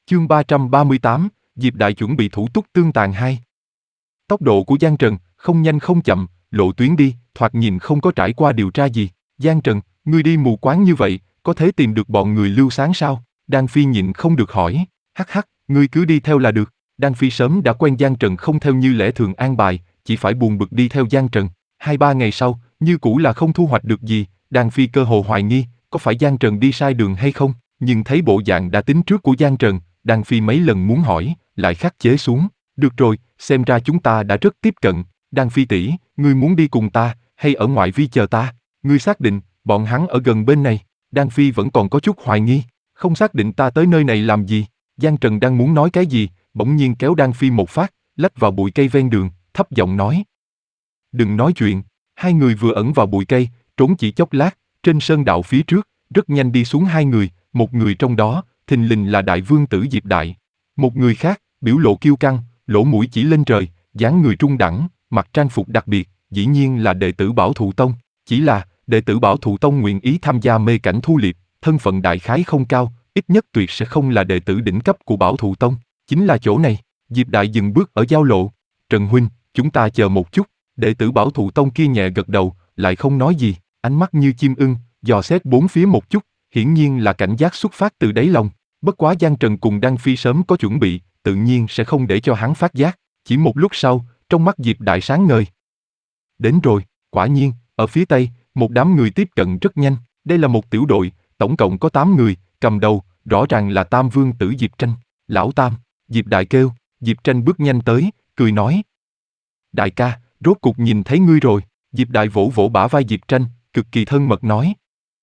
Chương 338, Diệp Đại chuẩn bị thủ túc tương tàn 2. Tốc độ của Giang Trần, không nhanh không chậm, lộ tuyến đi, thoạt nhìn không có trải qua điều tra gì. Giang Trần, ngươi đi mù quáng như vậy, có thể tìm được bọn người Lưu Sáng sao? Đan Phi nhịn không được hỏi, hắc hắc, ngươi cứ đi theo là được. Đan Phi sớm đã quen Giang Trần không theo như lẽ thường an bài, chỉ phải buồn bực đi theo Giang Trần. 2-3 ngày sau, như cũ là không thu hoạch được gì, Đan Phi cơ hồ hoài nghi, có phải Giang Trần đi sai đường hay không? Nhưng thấy bộ dạng đã tính trước của Giang Trần, Đan Phi mấy lần muốn hỏi, lại khắc chế xuống. Được rồi, xem ra chúng ta đã rất tiếp cận. Đan Phi tỷ, ngươi muốn đi cùng ta, hay ở ngoại vi chờ ta? Ngươi xác định, bọn hắn ở gần bên này. Đan Phi vẫn còn có chút hoài nghi, không xác định ta tới nơi này làm gì. Giang Trần đang muốn nói cái gì, bỗng nhiên kéo Đan Phi một phát, lách vào bụi cây ven đường, thấp giọng nói. Đừng nói chuyện. Hai người vừa ẩn vào bụi cây, trốn chỉ chốc lát, trên sơn đạo phía trước, rất nhanh đi xuống hai người, một người trong đó, thình lình là đại vương tử Diệp Đại. Một người khác, biểu lộ kiêu căng, lỗ mũi chỉ lên trời, dáng người trung đẳng, mặc trang phục đặc biệt, dĩ nhiên là đệ tử Bảo Thụ Tông. Chỉ là, đệ tử Bảo Thụ Tông nguyện ý tham gia mê cảnh thu liệp, thân phận đại khái không cao, ít nhất tuyệt sẽ không là đệ tử đỉnh cấp của Bảo Thụ Tông. Chính là chỗ này. Diệp Đại dừng bước ở giao lộ. Trần huynh, chúng ta chờ một chút. Đệ tử Bảo Thụ Tông kia nhẹ gật đầu, lại không nói gì, ánh mắt như chim ưng, dò xét bốn phía một chút, hiển nhiên là cảnh giác xuất phát từ đáy lòng. Bất quá Giang Trần cùng Đan Phi sớm có chuẩn bị, tự nhiên sẽ không để cho hắn phát giác. Chỉ một lúc sau, trong mắt Diệp Đại sáng ngời. Đến rồi, quả nhiên, ở phía tây, một đám người tiếp cận rất nhanh. Đây là một tiểu đội, tổng cộng có 8 người, cầm đầu, rõ ràng là Tam Vương tử Diệp Tranh. Lão Tam, Diệp Đại kêu. Diệp Tranh bước nhanh tới, cười nói. Đại ca, rốt cục nhìn thấy ngươi rồi. Diệp Đại vỗ vỗ bả vai Diệp Tranh, cực kỳ thân mật nói.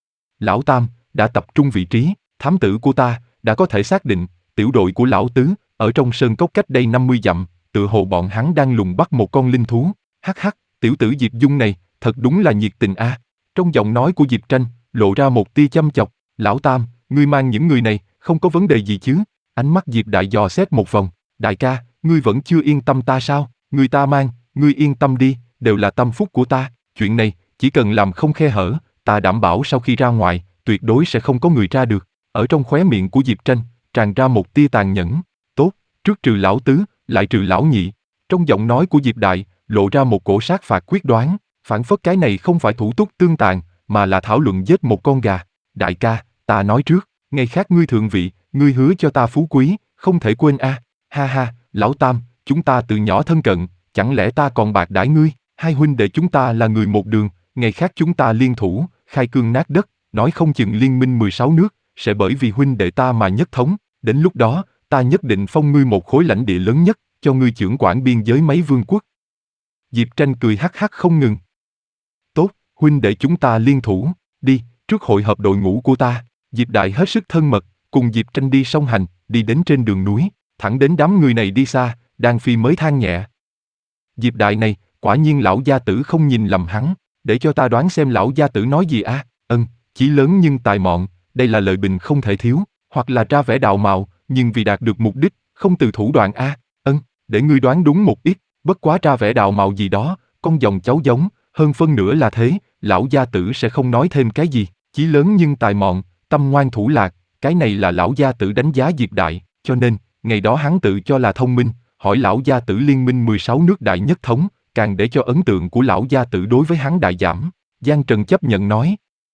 Lão Tam, đã tập trung vị trí, thám tử của ta, đã có thể xác định, tiểu đội của Lão Tứ, ở trong sơn cốc cách đây 50 dặm, tựa hồ bọn hắn đang lùng bắt một con linh thú. Hắc hắc, tiểu tử Diệp Dung này, thật đúng là nhiệt tình a. Trong giọng nói của Diệp Tranh, lộ ra một tia châm chọc. Lão Tam, ngươi mang những người này, không có vấn đề gì chứ? Ánh mắt Diệp Đại dò xét một vòng. Đại ca, ngươi vẫn chưa yên tâm ta sao? Người ta mang, ngươi yên tâm đi, đều là tâm phúc của ta. Chuyện này, chỉ cần làm không khe hở, ta đảm bảo sau khi ra ngoài, tuyệt đối sẽ không có người ra được. Ở trong khóe miệng của Diệp Tranh, tràn ra một tia tàn nhẫn. Tốt, trước trừ Lão Tứ, lại trừ Lão Nhị. Trong giọng nói của Diệp Đại, lộ ra một cổ sát phạt quyết đoán, phản phất cái này không phải thủ túc tương tàn, mà là thảo luận giết một con gà. Đại ca, ta nói trước, ngày khác ngươi thượng vị, ngươi hứa cho ta phú quý, không thể quên a. Ha ha, Lão Tam, chúng ta từ nhỏ thân cận, chẳng lẽ ta còn bạc đãi ngươi? Hai huynh đệ chúng ta là người một đường, ngày khác chúng ta liên thủ, khai cương nát đất, nói không chừng liên minh 16 nước, sẽ bởi vì huynh đệ ta mà nhất thống. Đến lúc đó, ta nhất định phong ngươi một khối lãnh địa lớn nhất, cho ngươi chưởng quản biên giới mấy vương quốc. Diệp Tranh cười hắc hắc không ngừng. Tốt, huynh đệ chúng ta liên thủ, đi, trước hội hợp đội ngũ của ta. Diệp Đại hết sức thân mật, cùng Diệp Tranh đi song hành, đi đến trên đường núi, thẳng đến đám người này đi xa, Đan Phi mới than nhẹ. Diệp Đại này, quả nhiên lão gia tử không nhìn lầm hắn, để cho ta đoán xem lão gia tử nói gì a. Chí lớn nhưng tài mọn, đây là lời bình không thể thiếu, hoặc là ra vẻ đạo mạo, nhưng vì đạt được mục đích, không từ thủ đoạn a. Để ngươi đoán đúng một ít, bất quá ra vẻ đạo mạo gì đó, con dòng cháu giống, hơn phân nửa là thế, lão gia tử sẽ không nói thêm cái gì. Chí lớn nhưng tài mọn, tâm ngoan thủ lạc, cái này là lão gia tử đánh giá Diệp Đại, cho nên, ngày đó hắn tự cho là thông minh, hỏi lão gia tử liên minh 16 nước đại nhất thống, càng để cho ấn tượng của lão gia tử đối với hắn đại giảm. Giang Trần chấp nhận nói.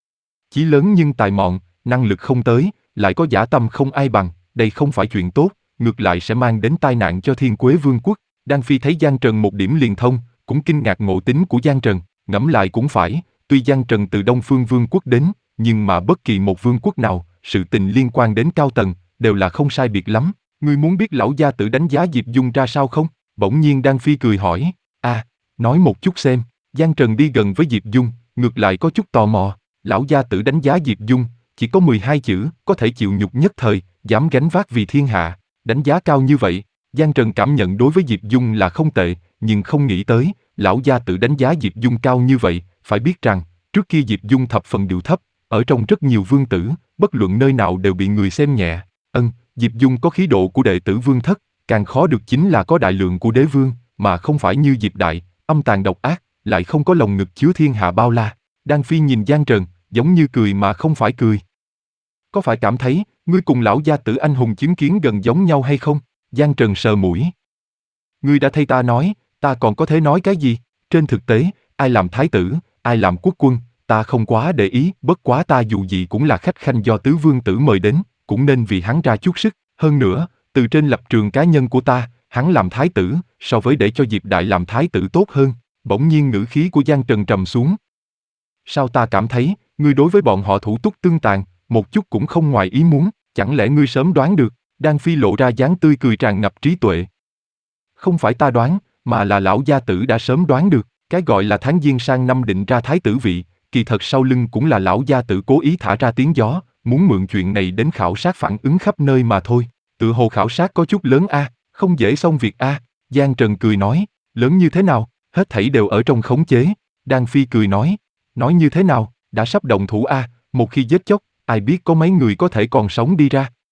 Chí lớn nhưng tài mọn, năng lực không tới, lại có dã tâm không ai bằng, đây không phải chuyện tốt, ngược lại sẽ mang đến tai nạn cho Thiên Quế Vương quốc. Đan Phi thấy Giang Trần một điểm liền thông, cũng kinh ngạc ngộ tính của Giang Trần, ngẫm lại cũng phải, tuy Giang Trần từ Đông Phương Vương quốc đến, nhưng mà bất kỳ một vương quốc nào, sự tình liên quan đến cao tầng, đều là không sai biệt lắm. Ngươi muốn biết lão gia tử đánh giá Diệp Dung ra sao không? Bỗng nhiên Đan Phi cười hỏi. Nói một chút xem. Giang Trần đi gần với Diệp Dung, ngược lại có chút tò mò. Lão gia tử đánh giá Diệp Dung, chỉ có 12 chữ, có thể chịu nhục nhất thời, dám gánh vác vì thiên hạ. Đánh giá cao như vậy, Giang Trần cảm nhận đối với Diệp Dung là không tệ, nhưng không nghĩ tới, lão gia tử đánh giá Diệp Dung cao như vậy. Phải biết rằng, trước kia Diệp Dung thập phần điệu thấp, ở trong rất nhiều vương tử, bất luận nơi nào đều bị người xem nhẹ. Diệp Dung có khí độ của đệ tử vương thất, càng khó được chính là có đại lượng của đế vương, mà không phải như Diệp Đại, âm tàn độc ác, lại không có lồng ngực chứa thiên hạ bao la. Đan Phi nhìn Giang Trần, giống như cười mà không phải cười. Có phải cảm thấy, Ngươi cùng lão gia tử anh hùng chứng kiến gần giống nhau hay không? Giang Trần sờ mũi. Ngươi đã thay ta nói, ta còn có thể nói cái gì? Trên thực tế, ai làm thái tử, ai làm quốc quân, ta không quá để ý, bất quá ta dù gì cũng là khách khanh do tứ vương tử mời đến, cũng nên vì hắn ra chút sức. Hơn nữa, từ trên lập trường cá nhân của ta, hắn làm thái tử, so với để cho Diệp Đại làm thái tử tốt hơn. Bỗng nhiên ngữ khí của Giang Trần trầm xuống. Sao ta cảm thấy, ngươi đối với bọn họ thủ túc tương tàn, một chút cũng không ngoài ý muốn, chẳng lẽ ngươi sớm đoán được? Đan Phi lộ ra dáng tươi cười tràn ngập trí tuệ. Không phải ta đoán, mà là lão gia tử đã sớm đoán được, cái gọi là tháng giêng sang năm định ra thái tử vị, kỳ thật sau lưng cũng là lão gia tử cố ý thả ra tiếng gió, muốn mượn chuyện này đến khảo sát phản ứng khắp nơi mà thôi. Tự hồ khảo sát có chút lớn a, không dễ xong việc a. Giang Trần cười nói, lớn như thế nào, hết thảy đều ở trong khống chế. Đan Phi cười nói như thế nào, đã sắp động thủ a, một khi giết chóc, ai biết có mấy người có thể còn sống đi ra.